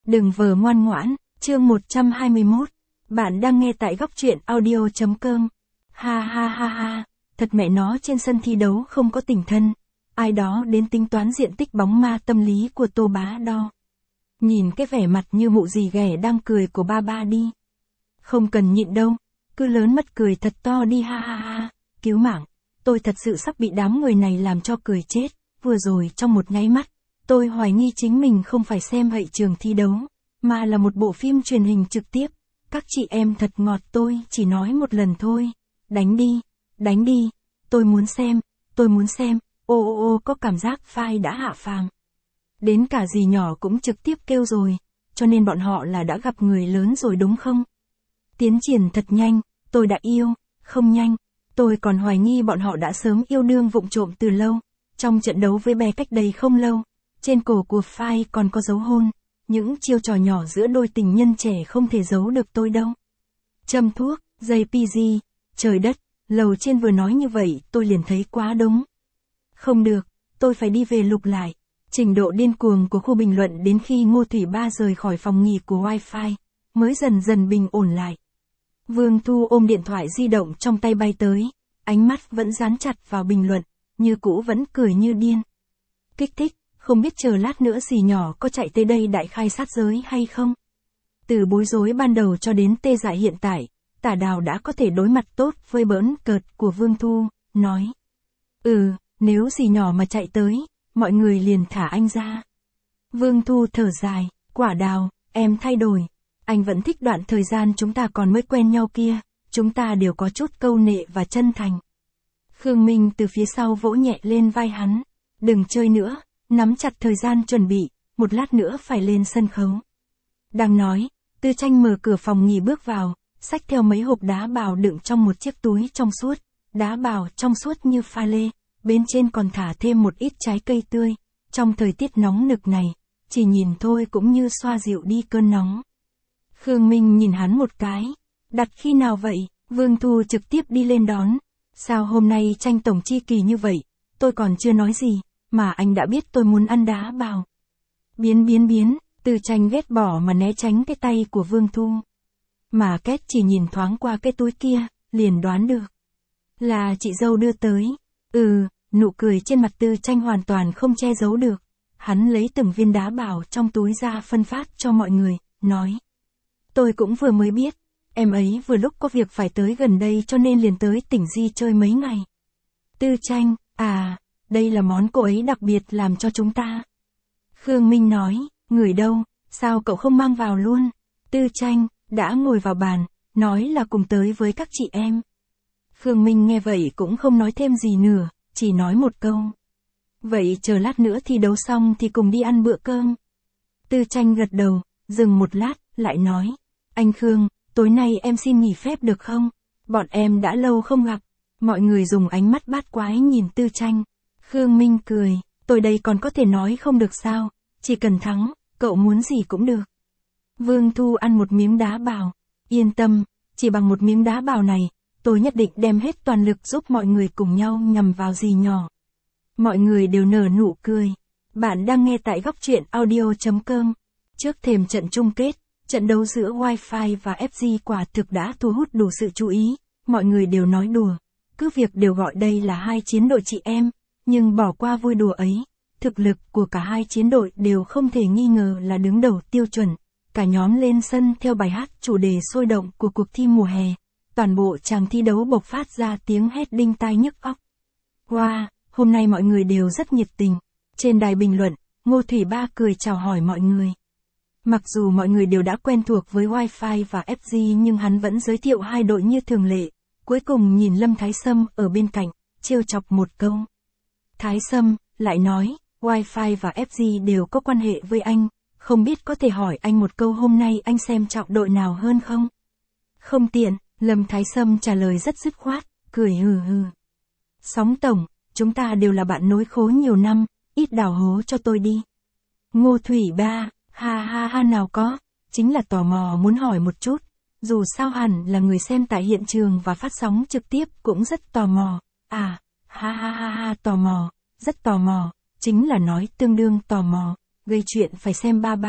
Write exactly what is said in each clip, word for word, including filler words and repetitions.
Đừng vờ ngoan ngoãn, chương một trăm hai mươi mốt. Bạn đang nghe tại góc truyện audio.com. Ha ha ha ha, thật mẹ nó trên sân thi đấu không có tình thân. Ai đó đến tính toán diện tích bóng ma tâm lý của Tô Bá Đo. Nhìn cái vẻ mặt như mụ gì ghẻ đang cười của ba ba đi. Không cần nhịn đâu, cứ lớn mắt cười thật to đi ha ha ha, cứu mạng. Tôi thật sự sắp bị đám người này làm cho cười chết, vừa rồi trong một nháy mắt. Tôi hoài nghi chính mình không phải xem hệ trường thi đấu, mà là một bộ phim truyền hình trực tiếp. Các chị em thật ngọt, tôi chỉ nói một lần thôi. Đánh đi, đánh đi, tôi muốn xem, tôi muốn xem, ô ô ô có cảm giác file đã hạ phàm. Đến cả dì nhỏ cũng trực tiếp kêu rồi, cho nên bọn họ là đã gặp người lớn rồi đúng không? Tiến triển thật nhanh, tôi đã yêu, không nhanh, tôi còn hoài nghi bọn họ đã sớm yêu đương vụng trộm từ lâu. Trong trận đấu với bé cách đây không lâu, trên cổ của file còn có dấu hôn, những chiêu trò nhỏ giữa đôi tình nhân trẻ không thể giấu được tôi đâu. Châm thuốc, giây pê giê, trời đất, lầu trên vừa nói như vậy tôi liền thấy quá đúng. Không được, tôi phải đi về lục lại. Trình độ điên cuồng của khu bình luận đến khi Ngô Thủy Ba rời khỏi phòng nghỉ của Wi-Fi, mới dần dần bình ổn lại. Vương Thu ôm điện thoại di động trong tay bay tới, ánh mắt vẫn dán chặt vào bình luận, như cũ vẫn cười như điên. Kích thích, không biết chờ lát nữa dì nhỏ có chạy tới đây đại khai sát giới hay không? Từ bối rối ban đầu cho đến tê dại hiện tại, Tả Đào đã có thể đối mặt tốt với bỡn cợt của Vương Thu, nói. Ừ, nếu dì nhỏ mà chạy tới, mọi người liền thả anh ra. Vương Thu thở dài, Quả Đào, em thay đổi. Anh vẫn thích đoạn thời gian chúng ta còn mới quen nhau kia, chúng ta đều có chút câu nệ và chân thành. Khương Minh từ phía sau vỗ nhẹ lên vai hắn. Đừng chơi nữa, nắm chặt thời gian chuẩn bị, một lát nữa phải lên sân khấu. Đang nói, Tư Tranh mở cửa phòng nghỉ bước vào, xách theo mấy hộp đá bào đựng trong một chiếc túi trong suốt, đá bào trong suốt như pha lê, bên trên còn thả thêm một ít trái cây tươi. Trong thời tiết nóng nực này, chỉ nhìn thôi cũng như xoa dịu đi cơn nóng. Khương Minh nhìn hắn một cái, đặt khi nào vậy? Vương Thu trực tiếp đi lên đón. Sao hôm nay Tranh tổng chi kỳ như vậy, tôi còn chưa nói gì, mà anh đã biết tôi muốn ăn đá bào. Biến biến biến, Từ Tranh ghét bỏ mà né tránh cái tay của Vương Thu. Mà Kết chỉ nhìn thoáng qua cái túi kia, liền đoán được. Là chị dâu đưa tới. Ừ, nụ cười trên mặt Tư Tranh hoàn toàn không che giấu được. Hắn lấy từng viên đá bào trong túi ra phân phát cho mọi người, nói. Tôi cũng vừa mới biết, em ấy vừa lúc có việc phải tới gần đây cho nên liền tới tỉnh Di chơi mấy ngày. Tư Tranh, à, đây là món cô ấy đặc biệt làm cho chúng ta. Khương Minh nói, người đâu, sao cậu không mang vào luôn? Tư Tranh, đã ngồi vào bàn, nói là cùng tới với các chị em. Khương Minh nghe vậy cũng không nói thêm gì nữa, chỉ nói một câu. Vậy chờ lát nữa thi đấu xong thì cùng đi ăn bữa cơm. Tư Tranh gật đầu, dừng một lát, lại nói. Anh Khương, tối nay em xin nghỉ phép được không? Bọn em đã lâu không gặp. Mọi người dùng ánh mắt bát quái nhìn Tư Tranh. Khương Minh cười, tôi đây còn có thể nói không được sao, chỉ cần thắng, cậu muốn gì cũng được. Vương Thu ăn một miếng đá bào, yên tâm, chỉ bằng một miếng đá bào này, tôi nhất định đem hết toàn lực giúp mọi người cùng nhau nhằm vào dì nhỏ. Mọi người đều nở nụ cười. Bạn đang nghe tại góc truyện audio.com. Trước thềm trận chung kết, trận đấu giữa Wi-Fi và ép giê quả thực đã thu hút đủ sự chú ý, mọi người đều nói đùa, cứ việc đều gọi đây là hai chiến đội chị em, nhưng bỏ qua vui đùa ấy, thực lực của cả hai chiến đội đều không thể nghi ngờ là đứng đầu tiêu chuẩn. Cả nhóm lên sân theo bài hát chủ đề sôi động của cuộc thi mùa hè, toàn bộ tràng thi đấu bộc phát ra tiếng hét đinh tai nhức óc. Wow, hôm nay mọi người đều rất nhiệt tình. Trên đài bình luận, Ngô Thủy Ba cười chào hỏi mọi người. Mặc dù mọi người đều đã quen thuộc với Wi-Fi và ép giê nhưng hắn vẫn giới thiệu hai đội như thường lệ. Cuối cùng nhìn Lâm Thái Sâm ở bên cạnh, trêu chọc một câu. Thái Sâm lại nói, Wi-Fi và ép giê đều có quan hệ với anh, không biết có thể hỏi anh một câu hôm nay anh xem trọng đội nào hơn không? Không tiện, Lâm Thái Sâm trả lời rất dứt khoát, cười hừ hừ. Sóng tổng, chúng ta đều là bạn nối khố nhiều năm, ít đào hố cho tôi đi. Ngô Thủy Ba, ha ha ha nào có, chính là tò mò muốn hỏi một chút, dù sao hẳn là người xem tại hiện trường và phát sóng trực tiếp cũng rất tò mò, à, ha ha ha ha tò mò, rất tò mò, chính là nói tương đương tò mò, gây chuyện phải xem ba ba,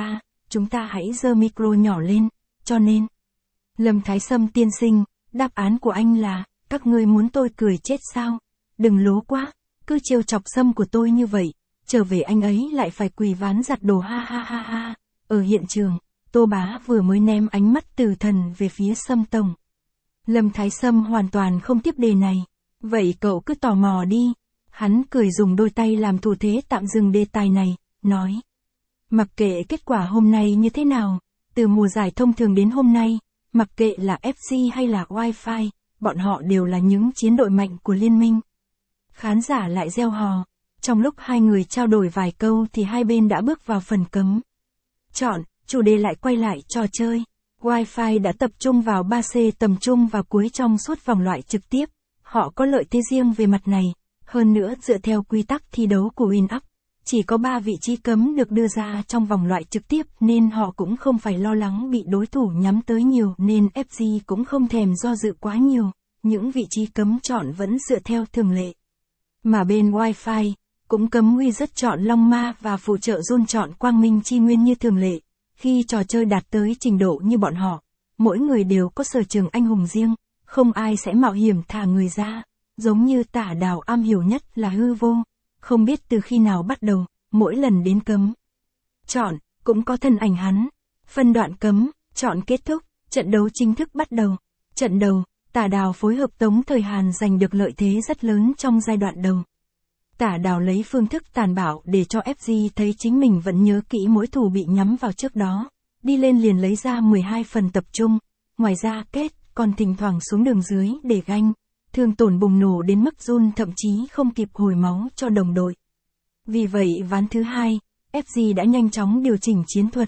chúng ta hãy giơ micro nhỏ lên, cho nên. Lâm Thái Sâm tiên sinh, đáp án của anh là, các ngươi muốn tôi cười chết sao? Đừng lố quá, cứ trêu chọc Sâm của tôi như vậy, trở về anh ấy lại phải quỳ ván giặt đồ ha ha ha ha. Ở hiện trường, Tô Bá vừa mới ném ánh mắt từ thần về phía Sâm tổng. Lâm Thái Sâm hoàn toàn không tiếp đề này. Vậy cậu cứ tò mò đi. Hắn cười dùng đôi tay làm thủ thế tạm dừng đề tài này, nói. Mặc kệ kết quả hôm nay như thế nào, từ mùa giải thông thường đến hôm nay, mặc kệ là ép xê hay là Wi-Fi, bọn họ đều là những chiến đội mạnh của liên minh. Khán giả lại reo hò. Trong lúc hai người trao đổi vài câu thì hai bên đã bước vào phần cấm. Chọn, chủ đề lại quay lại trò chơi. Wi-Fi đã tập trung vào ba xê tầm trung và cuối trong suốt vòng loại trực tiếp. Họ có lợi thế riêng về mặt này. Hơn nữa dựa theo quy tắc thi đấu của WinUp, chỉ có ba vị trí cấm được đưa ra trong vòng loại trực tiếp nên họ cũng không phải lo lắng bị đối thủ nhắm tới nhiều nên ép giê cũng không thèm do dự quá nhiều. Những vị trí cấm chọn vẫn dựa theo thường lệ. Mà bên Wi-Fi, cũng cấm Wizard chọn Long Ma và phụ trợ Jun chọn Quang Minh Chi Nguyên như thường lệ. Khi trò chơi đạt tới trình độ như bọn họ, mỗi người đều có sở trường anh hùng riêng, không ai sẽ mạo hiểm thả người ra. Giống như Tả Đào am hiểu nhất là hư vô, không biết từ khi nào bắt đầu, mỗi lần đến cấm chọn, cũng có thân ảnh hắn. Phân đoạn cấm chọn kết thúc, trận đấu chính thức bắt đầu. Trận đầu, Tả Đào phối hợp Tống Thời Hàn giành được lợi thế rất lớn trong giai đoạn đầu. Tả Đào lấy phương thức tàn bạo để cho ép giê thấy chính mình vẫn nhớ kỹ mối thù bị nhắm vào trước đó. Đi lên liền lấy ra mười hai phần tập trung, ngoài ra kết còn thỉnh thoảng xuống đường dưới để ganh. Thương tổn bùng nổ đến mức Jun thậm chí không kịp hồi máu cho đồng đội. Vì vậy ván thứ hai, ép giê đã nhanh chóng điều chỉnh chiến thuật.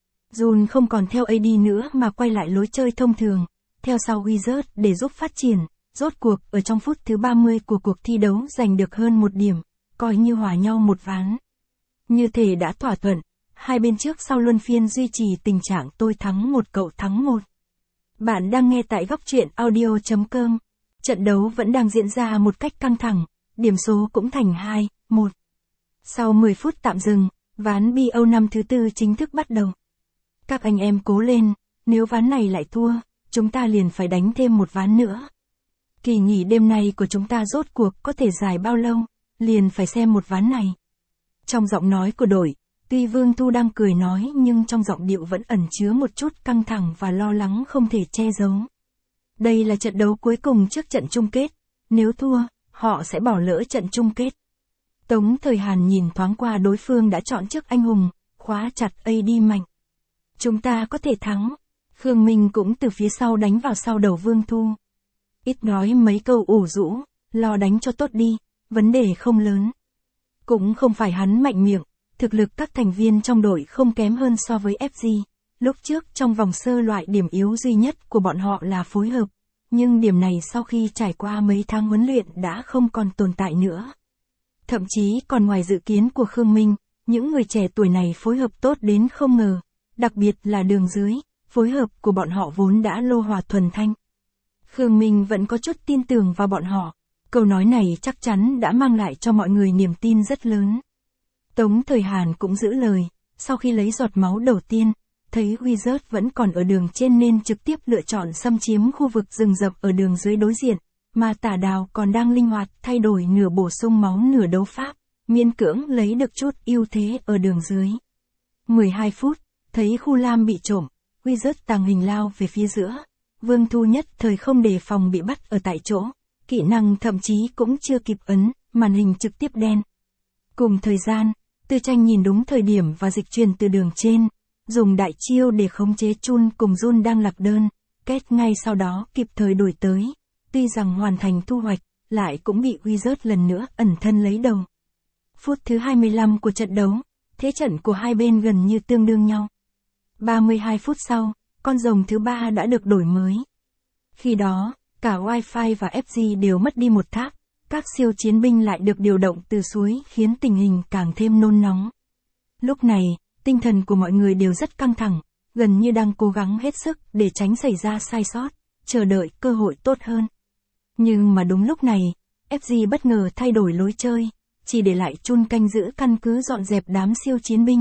Jun không còn theo a đê nữa mà quay lại lối chơi thông thường, theo sau Wizard để giúp phát triển. Rốt cuộc ở trong phút thứ ba mươi của cuộc thi đấu giành được hơn một điểm, coi như hòa nhau một ván. Như thể đã thỏa thuận, hai bên trước sau luân phiên duy trì tình trạng tôi thắng một cậu thắng một. Bạn đang nghe tại góc truyện audio chấm com. Trận đấu vẫn đang diễn ra một cách căng thẳng, điểm số cũng thành hai một. Sau mười phút tạm dừng, ván bê o năm thứ tư chính thức bắt đầu. Các anh em cố lên, nếu ván này lại thua, chúng ta liền phải đánh thêm một ván nữa. Kỳ nghỉ đêm nay của chúng ta rốt cuộc có thể dài bao lâu, liền phải xem một ván này. Trong giọng nói của đội, tuy Vương Thu đang cười nói nhưng trong giọng điệu vẫn ẩn chứa một chút căng thẳng và lo lắng không thể che giấu. Đây là trận đấu cuối cùng trước trận chung kết, nếu thua, họ sẽ bỏ lỡ trận chung kết. Tống Thời Hàn nhìn thoáng qua đối phương đã chọn trước anh hùng, khóa chặt a đê mạnh. Chúng ta có thể thắng. Khương Minh cũng từ phía sau đánh vào sau đầu Vương Thu. Ít nói mấy câu ủ rũ, lo đánh cho tốt đi, vấn đề không lớn. Cũng không phải hắn mạnh miệng, thực lực các thành viên trong đội không kém hơn so với ép giê. Lúc trước trong vòng sơ loại điểm yếu duy nhất của bọn họ là phối hợp, nhưng điểm này sau khi trải qua mấy tháng huấn luyện đã không còn tồn tại nữa. Thậm chí còn ngoài dự kiến của Khương Minh, những người trẻ tuổi này phối hợp tốt đến không ngờ, đặc biệt là đường dưới, phối hợp của bọn họ vốn đã lô hòa thuần thanh. Khương Minh vẫn có chút tin tưởng vào bọn họ, câu nói này chắc chắn đã mang lại cho mọi người niềm tin rất lớn. Tống Thời Hàn cũng giữ lời, sau khi lấy giọt máu đầu tiên, thấy Wizard vẫn còn ở đường trên nên trực tiếp lựa chọn xâm chiếm khu vực rừng rậm ở đường dưới đối diện, mà Tả Đào còn đang linh hoạt thay đổi nửa bổ sung máu nửa đấu pháp, miễn cưỡng lấy được chút ưu thế ở đường dưới. mười hai phút, thấy khu lam bị trộm, Wizard tàng hình lao về phía giữa, Vương Thu nhất thời không đề phòng bị bắt ở tại chỗ, kỹ năng thậm chí cũng chưa kịp ấn, màn hình trực tiếp đen. Cùng thời gian, Tư Tranh nhìn đúng thời điểm và dịch chuyển từ đường trên, dùng đại chiêu để khống chế Chun cùng Jun đang lạc đơn, kết ngay sau đó kịp thời đổi tới, tuy rằng hoàn thành thu hoạch, lại cũng bị Wizard lần nữa ẩn thân lấy đầu. Phút thứ hai mươi lăm của trận đấu, thế trận của hai bên gần như tương đương nhau. ba mươi hai phút sau, con rồng thứ ba đã được đổi mới. Khi đó, cả Wi-Fi và ép giê đều mất đi một tháp, các siêu chiến binh lại được điều động từ suối khiến tình hình càng thêm nôn nóng. Lúc này, tinh thần của mọi người đều rất căng thẳng, gần như đang cố gắng hết sức để tránh xảy ra sai sót, chờ đợi cơ hội tốt hơn. Nhưng mà đúng lúc này, ép giê bất ngờ thay đổi lối chơi, chỉ để lại Chun canh giữ căn cứ dọn dẹp đám siêu chiến binh,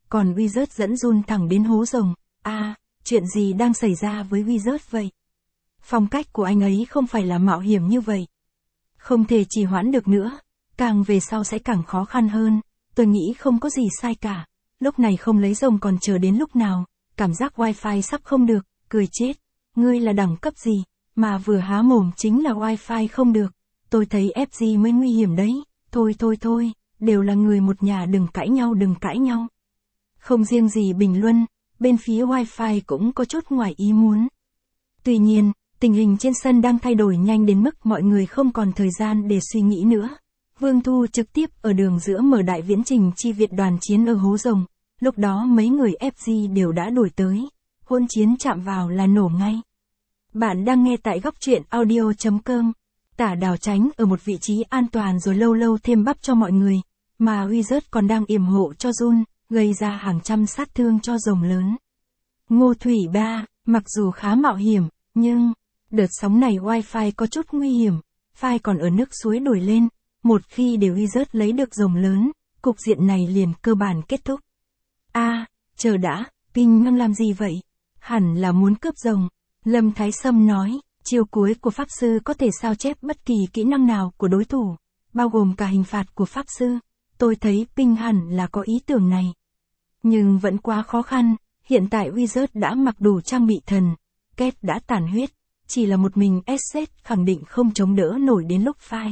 còn Wizard dẫn Jun thẳng đến hố rồng. À, chuyện gì đang xảy ra với Wizard vậy? Phong cách của anh ấy không phải là mạo hiểm như vậy. Không thể trì hoãn được nữa, càng về sau sẽ càng khó khăn hơn, tôi nghĩ không có gì sai cả. Lúc này không lấy rồng còn chờ đến lúc nào, cảm giác wifi sắp không được, cười chết. Ngươi là đẳng cấp gì, mà vừa há mồm chính là wifi không được. Tôi thấy ép giê mới nguy hiểm đấy, thôi thôi thôi, đều là người một nhà đừng cãi nhau đừng cãi nhau. Không riêng gì Bình Luân, bên phía wifi cũng có chút ngoài ý muốn. Tuy nhiên, tình hình trên sân đang thay đổi nhanh đến mức mọi người không còn thời gian để suy nghĩ nữa. Vương Thu trực tiếp ở đường giữa mở đại viễn trình chi viện đoàn chiến ở hố rồng, lúc đó mấy người ép giê đều đã đuổi tới, hôn chiến chạm vào là nổ ngay. Bạn đang nghe tại góc truyện audio chấm com. Tả Đào tránh ở một vị trí an toàn rồi lâu lâu thêm bắp cho mọi người, mà Wizard còn đang yểm hộ cho Jun, gây ra hàng trăm sát thương cho rồng lớn. Ngô Thủy Ba, mặc dù khá mạo hiểm, nhưng đợt sóng này wifi có chút nguy hiểm, file còn ở nước suối đổi lên, một khi để Wizard lấy được rồng lớn, cục diện này liền cơ bản kết thúc. A, à, chờ đã, Ping đang làm gì vậy? Hẳn là muốn cướp rồng. Lâm Thái Sâm nói, chiêu cuối của Pháp Sư có thể sao chép bất kỳ kỹ năng nào của đối thủ, bao gồm cả hình phạt của Pháp Sư. Tôi thấy Ping hẳn là có ý tưởng này. Nhưng vẫn quá khó khăn, hiện tại Wizard đã mặc đủ trang bị thần, Kết đã tàn huyết, chỉ là một mình Essex khẳng định không chống đỡ nổi đến lúc phai.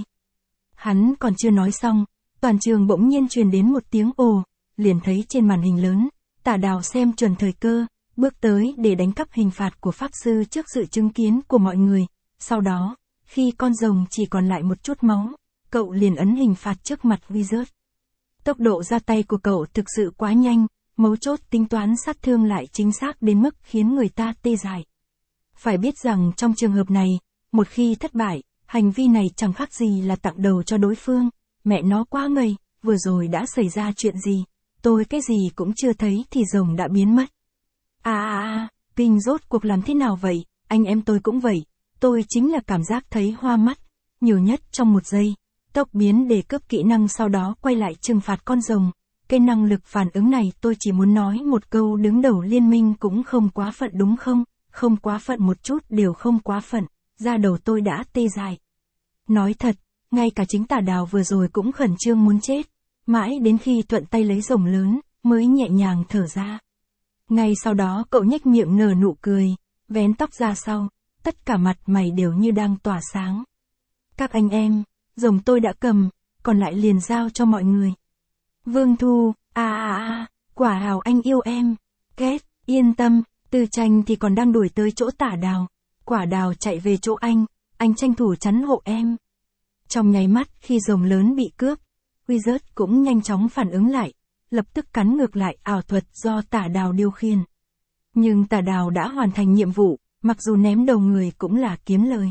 Hắn còn chưa nói xong, toàn trường bỗng nhiên truyền đến một tiếng ồ, liền thấy trên màn hình lớn, Tả Đào xem chuẩn thời cơ, bước tới để đánh cắp hình phạt của Pháp Sư trước sự chứng kiến của mọi người. Sau đó, khi con rồng chỉ còn lại một chút máu, cậu liền ấn hình phạt trước mặt Wizard. Tốc độ ra tay của cậu thực sự quá nhanh, mấu chốt tính toán sát thương lại chính xác đến mức khiến người ta tê dại. Phải biết rằng trong trường hợp này, một khi thất bại, hành vi này chẳng khác gì là tặng đầu cho đối phương. Mẹ nó quá ngây, vừa rồi đã xảy ra chuyện gì? Tôi cái gì cũng chưa thấy thì rồng đã biến mất. À à à, Ping rốt cuộc làm thế nào vậy? Anh em tôi cũng vậy. Tôi chính là cảm giác thấy hoa mắt, nhiều nhất trong một giây. Tốc biến để cướp kỹ năng sau đó quay lại trừng phạt con rồng. Cái năng lực phản ứng này tôi chỉ muốn nói một câu đứng đầu liên minh cũng không quá phận đúng không? Không quá phận một chút đều không quá phận, da đầu tôi đã tê dại. Nói thật, ngay cả chính Tả Đào vừa rồi cũng khẩn trương muốn chết, mãi đến khi thuận tay lấy rồng lớn, mới nhẹ nhàng thở ra. Ngay sau đó cậu nhếch miệng nở nụ cười, vén tóc ra sau, tất cả mặt mày đều như đang tỏa sáng. Các anh em, rồng tôi đã cầm, còn lại liền giao cho mọi người. Vương Thu, à à à, Quả Hào anh yêu em. Kết, yên tâm, Tư Tranh thì còn đang đuổi tới chỗ Tả Đào. Quả Đào chạy về chỗ anh, anh tranh thủ chắn hộ em. Trong nháy mắt khi rồng lớn bị cướp, Wizard cũng nhanh chóng phản ứng lại, lập tức cắn ngược lại ảo thuật do Tả Đào điều khiển. Nhưng Tả Đào đã hoàn thành nhiệm vụ, mặc dù ném đầu người cũng là kiếm lời.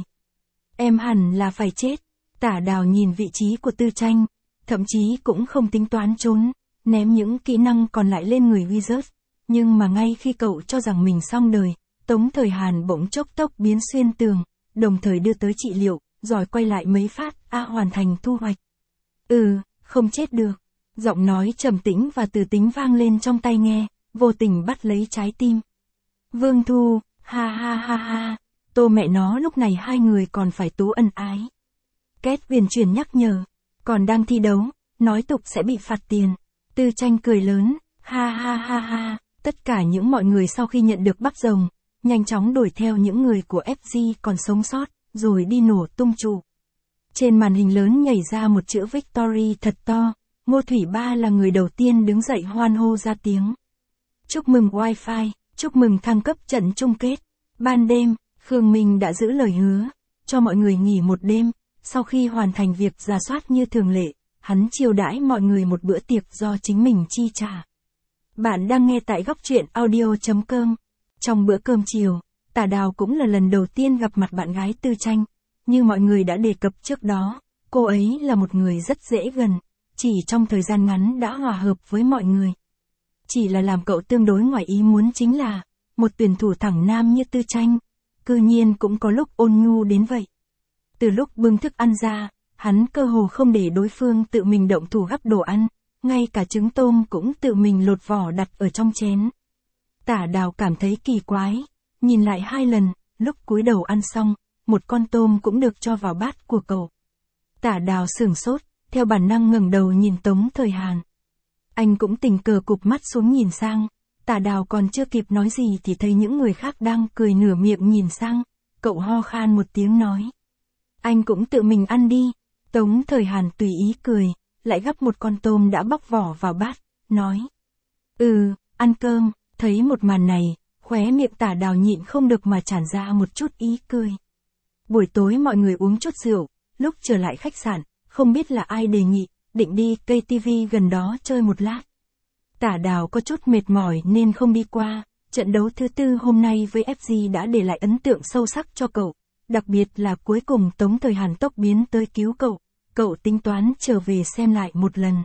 Em hẳn là phải chết. Tả Đào nhìn vị trí của Tư Tranh, thậm chí cũng không tính toán trốn, ném những kỹ năng còn lại lên người Wizard. Nhưng mà ngay khi cậu cho rằng mình xong đời, Tống Thời Hàn bỗng chốc tốc biến xuyên tường, đồng thời đưa tới trị liệu, rồi quay lại mấy phát, a à, hoàn thành thu hoạch. Ừ, không chết được. Giọng nói trầm tĩnh và từ tính vang lên trong tai nghe, vô tình bắt lấy trái tim. Vương Thu, ha ha ha ha, tô mẹ nó lúc này hai người còn phải tú ân ái. Kết huyền chuyển nhắc nhở, còn đang thi đấu, nói tục sẽ bị phạt tiền. Tư Tranh cười lớn, ha ha ha ha, tất cả những mọi người sau khi nhận được bắp rồng, nhanh chóng đuổi theo những người của ép giê còn sống sót, rồi đi nổ tung trụ. Trên màn hình lớn nhảy ra một chữ Victory thật to, Ngô Thủy Ba là người đầu tiên đứng dậy hoan hô ra tiếng. Chúc mừng Wi-Fi, chúc mừng thăng cấp trận chung kết. Ban đêm, Khương Minh đã giữ lời hứa, cho mọi người nghỉ một đêm, sau khi hoàn thành việc rà soát như thường lệ, hắn chiêu đãi mọi người một bữa tiệc do chính mình chi trả. Bạn đang nghe tại góc truyện audio chấm com. Trong bữa cơm chiều, Tả Đào cũng là lần đầu tiên gặp mặt bạn gái Tư Tranh. Như mọi người đã đề cập trước đó, cô ấy là một người rất dễ gần, chỉ trong thời gian ngắn đã hòa hợp với mọi người. Chỉ là làm cậu tương đối ngoài ý muốn chính là, một tuyển thủ thẳng nam như Tư Tranh, cư nhiên cũng có lúc ôn nhu đến vậy. Từ lúc bưng thức ăn ra, hắn cơ hồ không để đối phương tự mình động thủ gắp đồ ăn, ngay cả trứng tôm cũng tự mình lột vỏ đặt ở trong chén. Tả Đào cảm thấy kỳ quái, nhìn lại hai lần, lúc cúi đầu ăn xong, một con tôm cũng được cho vào bát của cậu. Tả Đào sửng sốt, theo bản năng ngẩng đầu nhìn Tống Thời Hàn. Anh cũng tình cờ cụp mắt xuống nhìn sang, Tả Đào còn chưa kịp nói gì thì thấy những người khác đang cười nửa miệng nhìn sang, cậu ho khan một tiếng nói. Anh cũng tự mình ăn đi. Tống Thời Hàn tùy ý cười, lại gắp một con tôm đã bóc vỏ vào bát, nói. Ừ, ăn cơm. Thấy một màn này, khóe miệng Tả Đào nhịn không được mà tràn ra một chút ý cười. Buổi tối mọi người uống chút rượu, lúc trở lại khách sạn, không biết là ai đề nghị, định đi cây ti vi gần đó chơi một lát. Tả Đào có chút mệt mỏi nên không đi qua, trận đấu thứ tư hôm nay với ép giê đã để lại ấn tượng sâu sắc cho cậu, đặc biệt là cuối cùng Tống Thời Hàn tốc biến tới cứu cậu, cậu tính toán trở về xem lại một lần.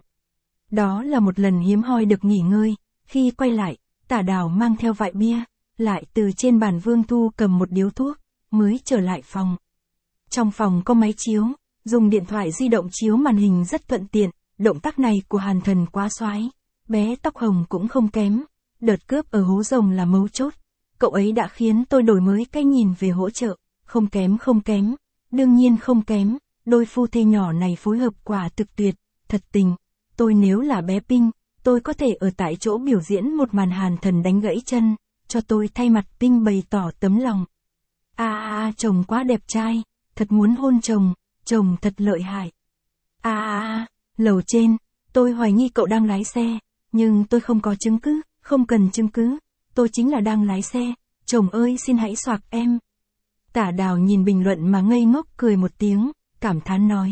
Đó là một lần hiếm hoi được nghỉ ngơi, khi quay lại, Tả Đào mang theo vại bia, lại từ trên bàn Vương Thu cầm một điếu thuốc, mới trở lại phòng. Trong phòng có máy chiếu, dùng điện thoại di động chiếu màn hình rất thuận tiện, động tác này của Hàn Thần quá xoái, bé tóc hồng cũng không kém, đợt cướp ở hố rồng là mấu chốt, cậu ấy đã khiến tôi đổi mới cái nhìn về hỗ trợ, không kém không kém, đương nhiên không kém, đôi phu thê nhỏ này phối hợp quả thực tuyệt, thật tình, tôi nếu là bé Pinh, tôi có thể ở tại chỗ biểu diễn một màn Hàn Thần đánh gãy chân, cho tôi thay mặt Pinh bày tỏ tấm lòng. A a a, chồng quá đẹp trai, thật muốn hôn chồng, chồng thật lợi hại. A a a, lầu trên, tôi hoài nghi cậu đang lái xe, nhưng tôi không có chứng cứ, không cần chứng cứ, tôi chính là đang lái xe, chồng ơi xin hãy xoạc em. Tả Đào nhìn bình luận mà ngây ngốc cười một tiếng, cảm thán nói.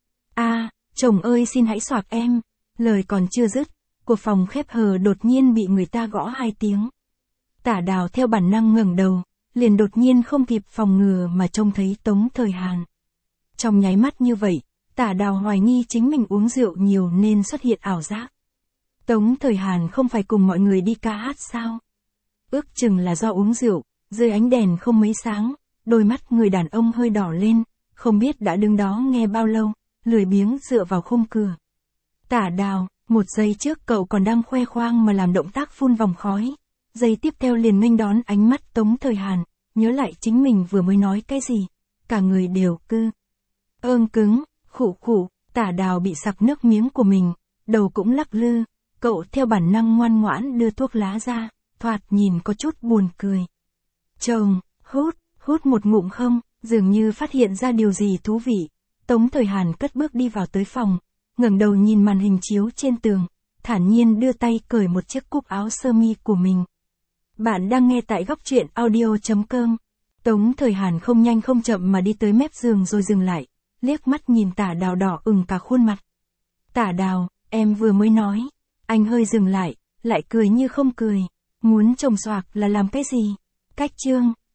A, chồng ơi xin hãy xoạc em, lời còn chưa dứt, của phòng khép hờ đột nhiên bị người ta gõ hai tiếng. Tả Đào theo bản năng ngẩng đầu, liền đột nhiên không kịp phòng ngừa mà trông thấy Tống Thời Hàn. Trong nháy mắt như vậy, Tả Đào hoài nghi chính mình uống rượu nhiều nên xuất hiện ảo giác. Tống Thời Hàn không phải cùng mọi người đi ca hát sao? Ước chừng là do uống rượu, dưới ánh đèn không mấy sáng, đôi mắt người đàn ông hơi đỏ lên, không biết đã đứng đó nghe bao lâu, lười biếng dựa vào khung cửa. Tả Đào, một giây trước cậu còn đang khoe khoang mà làm động tác phun vòng khói. Giây tiếp theo liền nghênh đón ánh mắt Tống Thời Hàn, nhớ lại chính mình vừa mới nói cái gì. Cả người đều cư. Ương cứng, khụ khụ, Tả Đào bị sặc nước miếng của mình, đầu cũng lắc lư, cậu theo bản năng ngoan ngoãn đưa thuốc lá ra, thoạt nhìn có chút buồn cười. Chồng, hút, hút một ngụm không, dường như phát hiện ra điều gì thú vị. Tống Thời Hàn cất bước đi vào tới phòng, ngẩng đầu nhìn màn hình chiếu trên tường, thản nhiên đưa tay cởi một chiếc cúc áo sơ mi của mình. Bạn đang nghe tại góc truyện audio chấm com. Tống Thời Hàn không nhanh không chậm mà đi tới mép giường rồi dừng lại, liếc mắt nhìn Tả Đào đỏ ửng cả khuôn mặt. Tả Đào, em vừa mới nói. Anh hơi dừng lại, lại cười như không cười. Muốn chồng xoạc là làm cái gì? Cách chương.